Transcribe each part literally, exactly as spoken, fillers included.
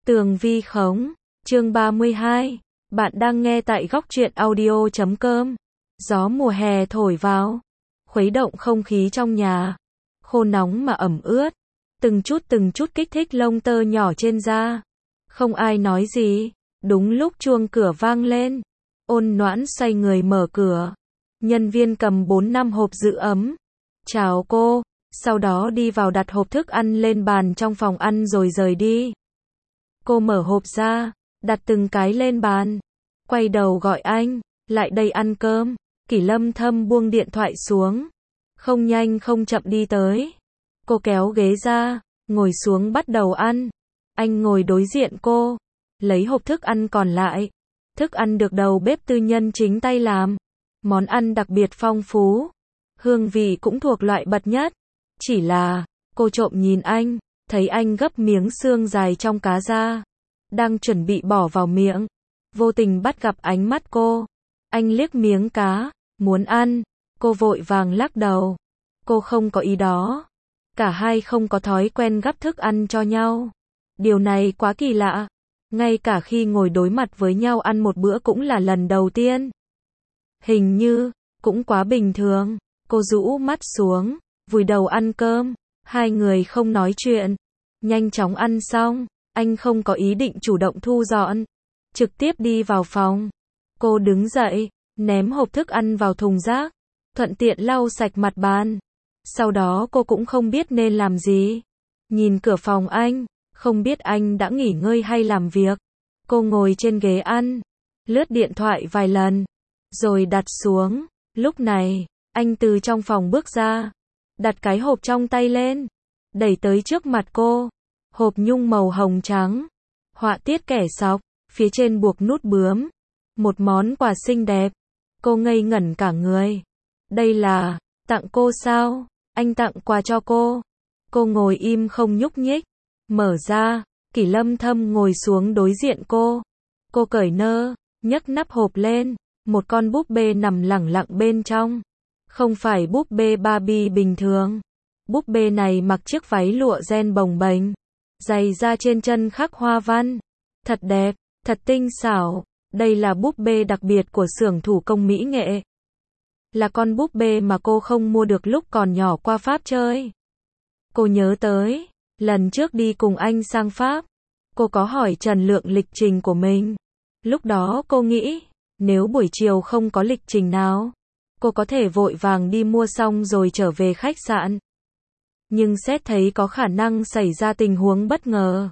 Tường vi khống, chương ba mươi hai. Bạn đang nghe tại góc truyện audio chấm com. Gió mùa hè thổi vào, khuấy động không khí trong nhà. Khô nóng mà ẩm ướt, từng chút từng chút kích thích lông tơ nhỏ trên da. Không ai nói gì, đúng lúc chuông cửa vang lên. Ôn Noãn xoay người mở cửa. Nhân viên cầm bốn năm hộp giữ ấm. Chào cô, sau đó đi vào đặt hộp thức ăn lên bàn trong phòng ăn rồi rời đi. Cô mở hộp ra, đặt từng cái lên bàn. Quay đầu gọi anh, lại đây ăn cơm. Kỷ Lâm Thâm buông điện thoại xuống. Không nhanh không chậm đi tới. Cô kéo ghế ra, ngồi xuống bắt đầu ăn. Anh ngồi đối diện cô, lấy hộp thức ăn còn lại. Thức ăn được đầu bếp tư nhân chính tay làm. Món ăn đặc biệt phong phú. Hương vị cũng thuộc loại bậc nhất. Chỉ là, cô trộm nhìn anh, thấy anh gấp miếng xương dài trong cá ra. Đang chuẩn bị bỏ vào miệng. Vô tình bắt gặp ánh mắt cô. Anh liếc miếng cá, muốn ăn. Cô vội vàng lắc đầu. Cô không có ý đó. Cả hai không có thói quen gắp thức ăn cho nhau. Điều này quá kỳ lạ. Ngay cả khi ngồi đối mặt với nhau ăn một bữa cũng là lần đầu tiên. Hình như, cũng quá bình thường. Cô rũ mắt xuống, vùi đầu ăn cơm. Hai người không nói chuyện. Nhanh chóng ăn xong, anh không có ý định chủ động thu dọn. Trực tiếp đi vào phòng. Cô đứng dậy, ném hộp thức ăn vào thùng rác. Thuận tiện lau sạch mặt bàn. Sau đó cô cũng không biết nên làm gì. Nhìn cửa phòng anh, không biết anh đã nghỉ ngơi hay làm việc. Cô ngồi trên ghế ăn, lướt điện thoại vài lần, rồi đặt xuống. Lúc này, anh từ trong phòng bước ra, đặt cái hộp trong tay lên, đẩy tới trước mặt cô. Hộp nhung màu hồng trắng, họa tiết kẻ sọc, phía trên buộc nút bướm. Một món quà xinh đẹp. Cô ngây ngẩn cả người. Đây là, tặng cô sao? Anh tặng quà cho cô. Cô ngồi im không nhúc nhích. Mở ra, Kỷ Lâm Thâm ngồi xuống đối diện cô. Cô cởi nơ, nhấc nắp hộp lên. Một con búp bê nằm lẳng lặng bên trong. Không phải búp bê Barbie bình thường. Búp bê này mặc chiếc váy lụa ren bồng bềnh. Giày da trên chân khắc hoa văn. Thật đẹp, thật tinh xảo. Đây là búp bê đặc biệt của xưởng thủ công mỹ nghệ. Là con búp bê mà cô không mua được lúc còn nhỏ qua Pháp chơi. Cô nhớ tới, lần trước đi cùng anh sang Pháp, cô có hỏi Trần Lượng lịch trình của mình. Lúc đó cô nghĩ, nếu buổi chiều không có lịch trình nào, cô có thể vội vàng đi mua xong rồi trở về khách sạn. Nhưng xét thấy có khả năng xảy ra tình huống bất ngờ.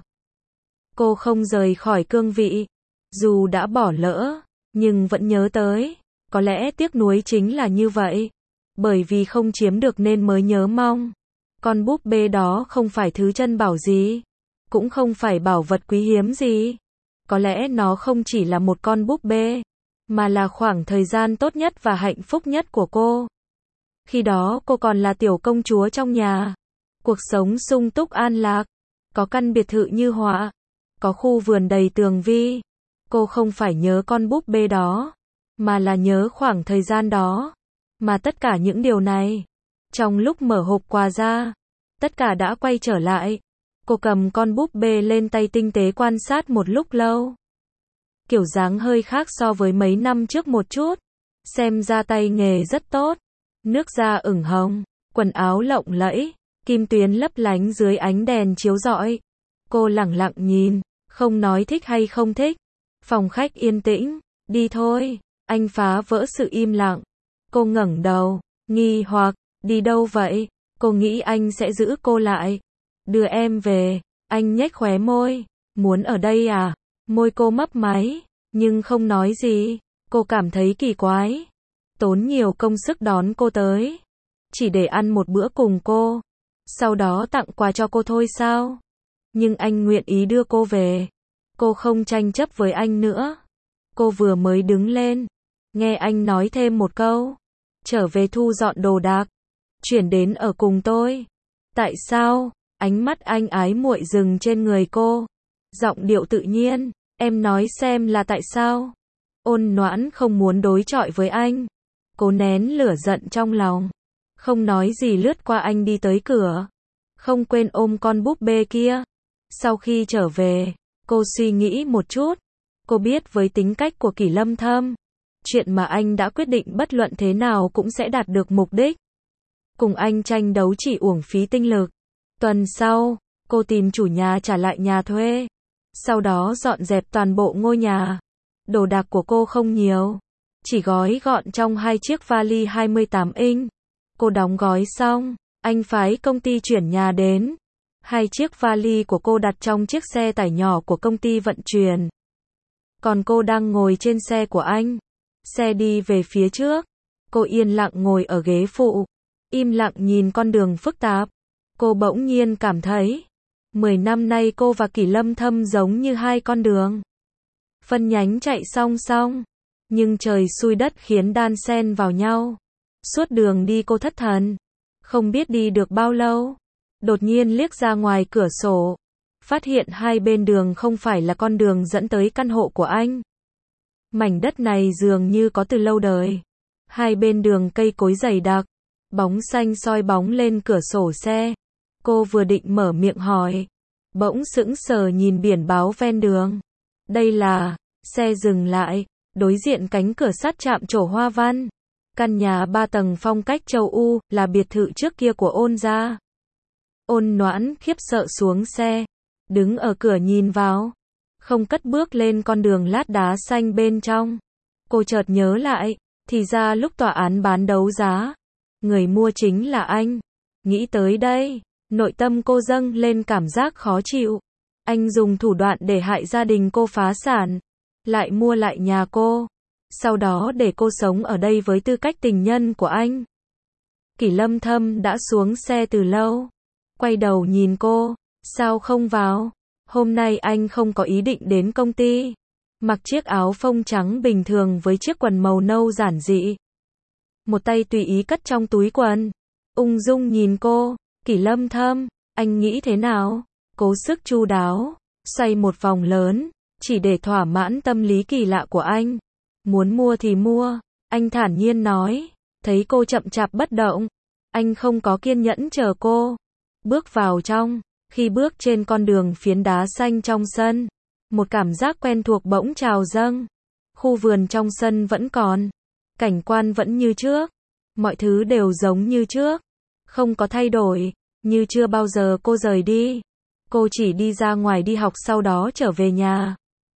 Cô không rời khỏi cương vị. Dù đã bỏ lỡ, nhưng vẫn nhớ tới. Có lẽ tiếc nuối chính là như vậy. Bởi vì không chiếm được nên mới nhớ mong. Con búp bê đó không phải thứ chân bảo gì. Cũng không phải bảo vật quý hiếm gì. Có lẽ nó không chỉ là một con búp bê. Mà là khoảng thời gian tốt nhất và hạnh phúc nhất của cô. Khi đó cô còn là tiểu công chúa trong nhà. Cuộc sống sung túc an lạc. Có căn biệt thự như họa. Có khu vườn đầy tường vi. Cô không phải nhớ con búp bê đó, mà là nhớ khoảng thời gian đó. Mà tất cả những điều này, trong lúc mở hộp quà ra, tất cả đã quay trở lại. Cô cầm con búp bê lên tay tinh tế quan sát một lúc lâu. Kiểu dáng hơi khác so với mấy năm trước một chút. Xem ra tay nghề rất tốt. Nước da ửng hồng, quần áo lộng lẫy, kim tuyến lấp lánh dưới ánh đèn chiếu rọi. Cô lẳng lặng nhìn, không nói thích hay không thích. Phòng khách yên tĩnh, đi thôi. Anh phá vỡ sự im lặng. Cô ngẩng đầu, nghi hoặc, đi đâu vậy? Cô nghĩ anh sẽ giữ cô lại. Đưa em về. Anh nhếch khóe môi, muốn ở đây à? Môi cô mấp máy, nhưng không nói gì. Cô cảm thấy kỳ quái. Tốn nhiều công sức đón cô tới, chỉ để ăn một bữa cùng cô. Sau đó tặng quà cho cô thôi sao? Nhưng anh nguyện ý đưa cô về. Cô không tranh chấp với anh nữa. Cô vừa mới đứng lên, nghe anh nói thêm một câu. Trở về thu dọn đồ đạc. Chuyển đến ở cùng tôi. Tại sao? Ánh mắt anh ái muội dừng trên người cô. Giọng điệu tự nhiên. Em nói xem là tại sao? Ôn Noãn không muốn đối chọi với anh. Cô nén lửa giận trong lòng. Không nói gì lướt qua anh đi tới cửa. Không quên ôm con búp bê kia. Sau khi trở về, Cô suy nghĩ một chút. Cô biết với tính cách của Kỷ Lâm Thâm, chuyện mà anh đã quyết định bất luận thế nào cũng sẽ đạt được mục đích. Cùng anh tranh đấu chỉ uổng phí tinh lực. Tuần sau, cô tìm chủ nhà trả lại nhà thuê. Sau đó dọn dẹp toàn bộ ngôi nhà. Đồ đạc của cô không nhiều, chỉ gói gọn trong hai chiếc vali hai mươi tám inch. Cô đóng gói xong, anh phái công ty chuyển nhà đến. Hai chiếc vali của cô đặt trong chiếc xe tải nhỏ của công ty vận chuyển. Còn cô đang ngồi trên xe của anh. Xe đi về phía trước. Cô yên lặng ngồi ở ghế phụ, im lặng nhìn con đường phức tạp. Cô bỗng nhiên cảm thấy, mười năm nay cô và Kỷ Lâm Thâm giống như hai con đường. Phân nhánh chạy song song, nhưng trời xui đất khiến đan xen vào nhau. Suốt đường đi cô thất thần, không biết đi được bao lâu. Đột nhiên liếc ra ngoài cửa sổ, phát hiện hai bên đường không phải là con đường dẫn tới căn hộ của anh. Mảnh đất này dường như có từ lâu đời. Hai bên đường cây cối dày đặc, bóng xanh soi bóng lên cửa sổ xe. Cô vừa định mở miệng hỏi, bỗng sững sờ nhìn biển báo ven đường. Đây là, xe dừng lại, đối diện cánh cửa sắt chạm trổ hoa văn. Căn nhà ba tầng phong cách châu Âu, là biệt thự trước kia của Ôn gia. Ôn Noãn khiếp sợ xuống xe, đứng ở cửa nhìn vào, không cất bước lên con đường lát đá xanh bên trong. Cô chợt nhớ lại, thì ra lúc tòa án bán đấu giá, người mua chính là anh. Nghĩ tới đây, nội tâm cô dâng lên cảm giác khó chịu. Anh dùng thủ đoạn để hại gia đình cô phá sản, lại mua lại nhà cô, sau đó để cô sống ở đây với tư cách tình nhân của anh. Kỷ Lâm Thâm đã xuống xe từ lâu, quay đầu nhìn cô, sao không vào? Hôm nay anh không có ý định đến công ty. Mặc chiếc áo phông trắng bình thường với chiếc quần màu nâu giản dị. Một tay tùy ý cất trong túi quần, ung dung nhìn cô. Kỷ Lâm Thâm, anh nghĩ thế nào? Cố sức chu đáo, xoay một vòng lớn, chỉ để thỏa mãn tâm lý kỳ lạ của anh. Muốn mua thì mua, anh thản nhiên nói. Thấy cô chậm chạp bất động, anh không có kiên nhẫn chờ cô. Bước vào trong, khi bước trên con đường phiến đá xanh trong sân, một cảm giác quen thuộc bỗng trào dâng. Khu vườn trong sân vẫn còn, cảnh quan vẫn như trước, mọi thứ đều giống như trước, không có thay đổi, như chưa bao giờ cô rời đi. Cô chỉ đi ra ngoài đi học sau đó trở về nhà.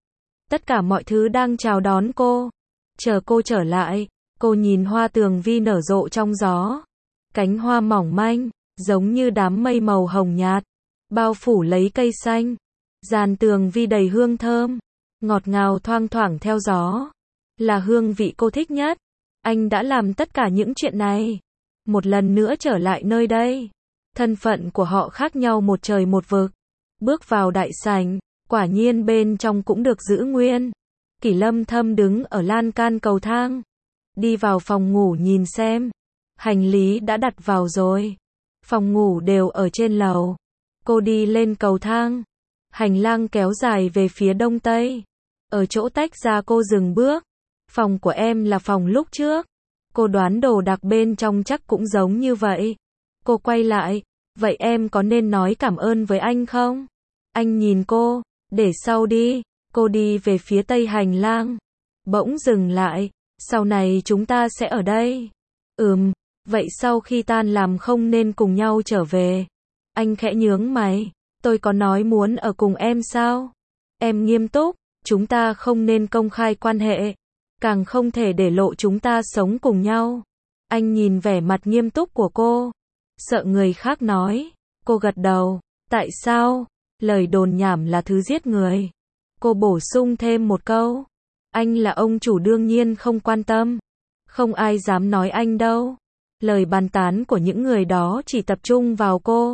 Tất cả mọi thứ đang chào đón cô, chờ cô trở lại. Cô nhìn hoa tường vi nở rộ trong gió, cánh hoa mỏng manh, giống như đám mây màu hồng nhạt, bao phủ lấy cây xanh. Dàn tường vi đầy hương thơm, ngọt ngào thoang thoảng theo gió, là hương vị cô thích nhất. Anh đã làm tất cả những chuyện này, một lần nữa trở lại nơi đây. Thân phận của họ khác nhau một trời một vực. Bước vào đại sảnh, quả nhiên bên trong cũng được giữ nguyên. Kỷ Lâm Thâm đứng ở lan can cầu thang, đi vào phòng ngủ nhìn xem, hành lý đã đặt vào rồi. Phòng ngủ đều ở trên lầu. Cô đi lên cầu thang, hành lang kéo dài về phía đông tây. Ở chỗ tách ra cô dừng bước. Phòng của em là phòng lúc trước. Cô đoán đồ đạc bên trong chắc cũng giống như vậy. Cô quay lại, vậy em có nên nói cảm ơn với anh không? Anh nhìn cô, để sau đi. Cô đi về phía tây hành lang, bỗng dừng lại. Sau này chúng ta sẽ ở đây. Ừm, vậy sau khi tan làm không nên cùng nhau trở về? Anh khẽ nhướng mày. Tôi có nói muốn ở cùng em sao? Em nghiêm túc, chúng ta không nên công khai quan hệ, càng không thể để lộ chúng ta sống cùng nhau. Anh nhìn vẻ mặt nghiêm túc của cô, sợ người khác nói. Cô gật đầu. Tại sao? Lời đồn nhảm là thứ giết người. Cô bổ sung thêm một câu. Anh là ông chủ đương nhiên không quan tâm. Không ai dám nói anh đâu. Lời bàn tán của những người đó chỉ tập trung vào cô.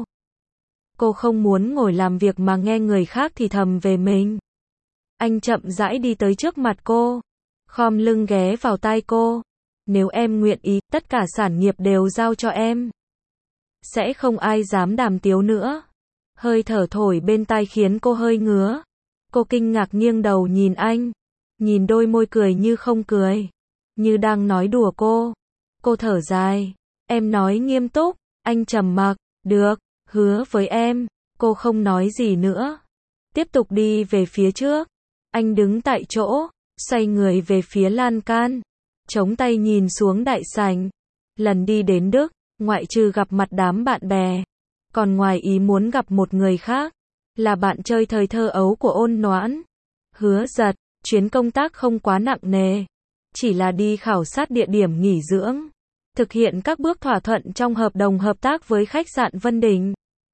Cô không muốn ngồi làm việc mà nghe người khác thì thầm về mình. Anh chậm rãi đi tới trước mặt cô, khom lưng ghé vào tai cô. Nếu em nguyện ý, tất cả sản nghiệp đều giao cho em. Sẽ không ai dám đàm tiếu nữa. Hơi thở thổi bên tai khiến cô hơi ngứa. Cô kinh ngạc nghiêng đầu nhìn anh, nhìn đôi môi cười như không cười, như đang nói đùa cô. Cô thở dài. Em nói nghiêm túc. Anh trầm mặc. Được, hứa với em. Cô không nói gì nữa. tiếp tục đi về phía trước. Anh đứng tại chỗ, xoay người về phía lan can, chống tay nhìn xuống đại sảnh. Lần đi đến Đức, ngoại trừ gặp mặt đám bạn bè, còn ngoài ý muốn gặp một người khác, là bạn chơi thời thơ ấu của Ôn Noãn. Hứa Giật, chuyến công tác không quá nặng nề, chỉ là đi khảo sát địa điểm nghỉ dưỡng, thực hiện các bước thỏa thuận trong hợp đồng hợp tác với khách sạn Vân Đình.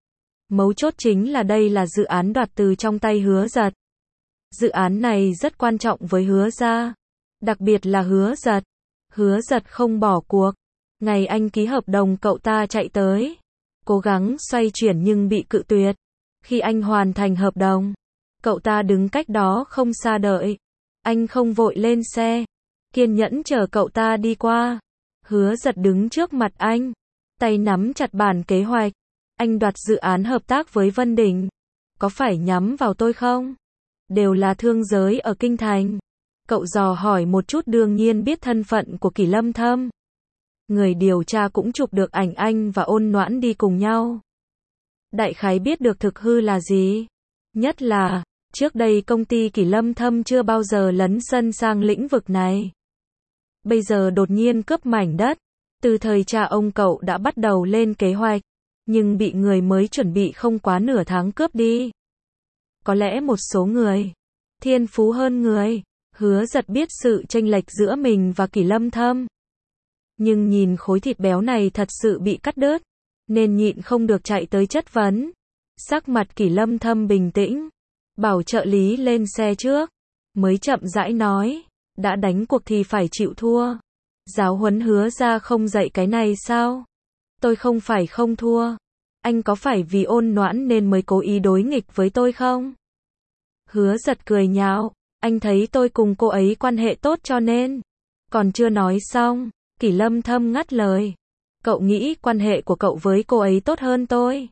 Mấu chốt chính là đây là dự án đoạt từ trong tay Hứa Giật. Dự án này rất quan trọng với Hứa gia, đặc biệt là Hứa Giật. Hứa Giật không bỏ cuộc. Ngày anh ký hợp đồng cậu ta chạy tới, cố gắng xoay chuyển nhưng bị cự tuyệt. Khi anh hoàn thành hợp đồng, cậu ta đứng cách đó không xa đợi. Anh không vội lên xe, kiên nhẫn chờ cậu ta đi qua. Hứa Giật đứng trước mặt anh, tay nắm chặt bản kế hoạch. Anh đoạt dự án hợp tác với Vân Đình, có phải nhắm vào tôi không? Đều là thương giới ở Kinh Thành. Cậu dò hỏi một chút, đương nhiên biết thân phận của Kỷ Lâm Thâm. Người điều tra cũng chụp được ảnh anh và Ôn Noãn đi cùng nhau. Đại khái biết được thực hư là gì. Nhất là, trước đây công ty Kỷ Lâm Thâm chưa bao giờ lấn sân sang lĩnh vực này. Bây giờ đột nhiên cướp mảnh đất. Từ thời cha ông cậu đã bắt đầu lên kế hoạch, nhưng bị người mới chuẩn bị không quá nửa tháng cướp đi. Có lẽ một số người thiên phú hơn người. Hứa Giật biết sự chênh lệch giữa mình và Kỷ Lâm Thâm, nhưng nhìn khối thịt béo này thật sự bị cắt đứt, nên nhịn không được chạy tới chất vấn. Sắc mặt Kỷ Lâm Thâm bình tĩnh, bảo trợ lý lên xe trước, mới chậm rãi nói, đã đánh cuộc thì phải chịu thua. Giáo huấn Hứa gia không dạy cái này sao? Tôi không phải không thua. Anh có phải vì Ôn Noãn nên mới cố ý đối nghịch với tôi không? Hứa Giật cười nhạo, anh thấy tôi cùng cô ấy quan hệ tốt cho nên. Còn chưa nói xong, Kỷ Lâm Thâm ngắt lời. Cậu nghĩ quan hệ của cậu với cô ấy tốt hơn tôi?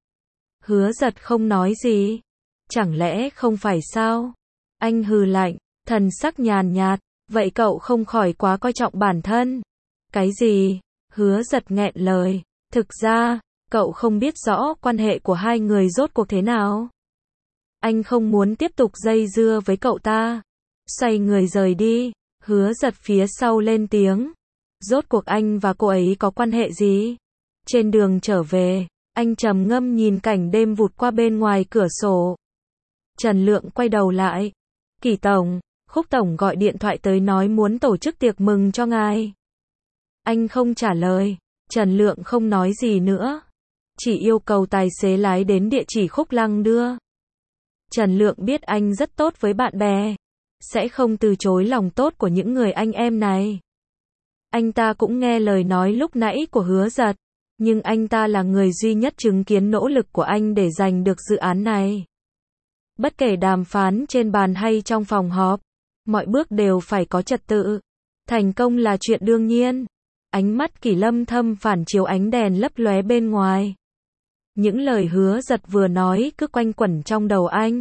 Hứa Giật không nói gì. Chẳng lẽ không phải sao? Anh hừ lạnh, thần sắc nhàn nhạt. Vậy cậu không khỏi quá coi trọng bản thân. Cái gì? Hứa Giật nghẹn lời. Thực ra, cậu không biết rõ quan hệ của hai người rốt cuộc thế nào. Anh không muốn tiếp tục dây dưa với cậu ta. Xoay người rời đi. Hứa Giật phía sau lên tiếng. Rốt cuộc anh và cô ấy có quan hệ gì? Trên đường trở về, anh trầm ngâm nhìn cảnh đêm vụt qua bên ngoài cửa sổ. Trần Lượng quay đầu lại. Kỷ tổng, Khúc tổng gọi điện thoại tới nói muốn tổ chức tiệc mừng cho ngài. Anh không trả lời. Trần Lượng không nói gì nữa, chỉ yêu cầu tài xế lái đến địa chỉ Khúc Lăng đưa. Trần Lượng biết anh rất tốt với bạn bè, sẽ không từ chối lòng tốt của những người anh em này. Anh ta cũng nghe lời nói lúc nãy của Hứa Giật, nhưng anh ta là người duy nhất chứng kiến nỗ lực của anh để giành được dự án này. Bất kể đàm phán trên bàn hay trong phòng họp, mọi bước đều phải có trật tự. Thành công là chuyện đương nhiên. Ánh mắt Kỷ Lâm Thâm phản chiếu ánh đèn lấp lóe bên ngoài. Những lời Hứa Giật vừa nói cứ quanh quẩn trong đầu anh.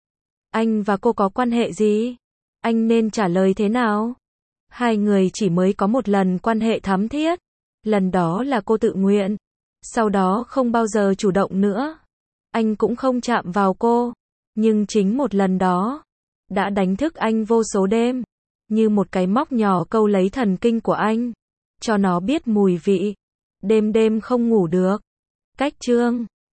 Anh và cô có quan hệ gì? Anh nên trả lời thế nào? Hai người chỉ mới có một lần quan hệ thắm thiết. Lần đó là cô tự nguyện. Sau đó không bao giờ chủ động nữa. Anh cũng không chạm vào cô. Nhưng chính một lần đó đã đánh thức anh vô số đêm. Như một cái móc nhỏ câu lấy thần kinh của anh, cho nó biết mùi vị. Đêm đêm không ngủ được. Cách chương